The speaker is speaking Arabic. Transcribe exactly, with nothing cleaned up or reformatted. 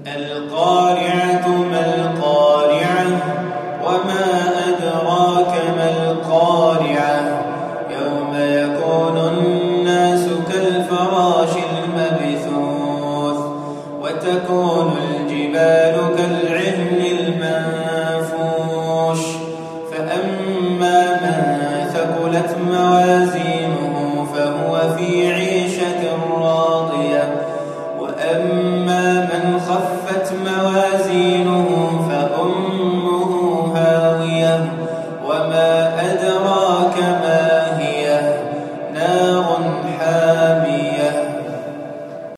القارعة ما القارعة وما أدراك ما القارعة يوم يكون الناس كالفراش المبثوث وتكون الجبال كالعهن المنفوش فأما من ثقلت موازينه فهو في عيشة